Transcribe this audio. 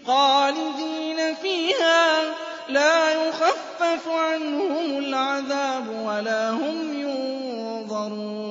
خَالِدِينَ فِيهَا لَا يُخَفَّفُ عَنْهُمُ الْعَذَابُ وَلَا هُمْ يُنظَرُونَ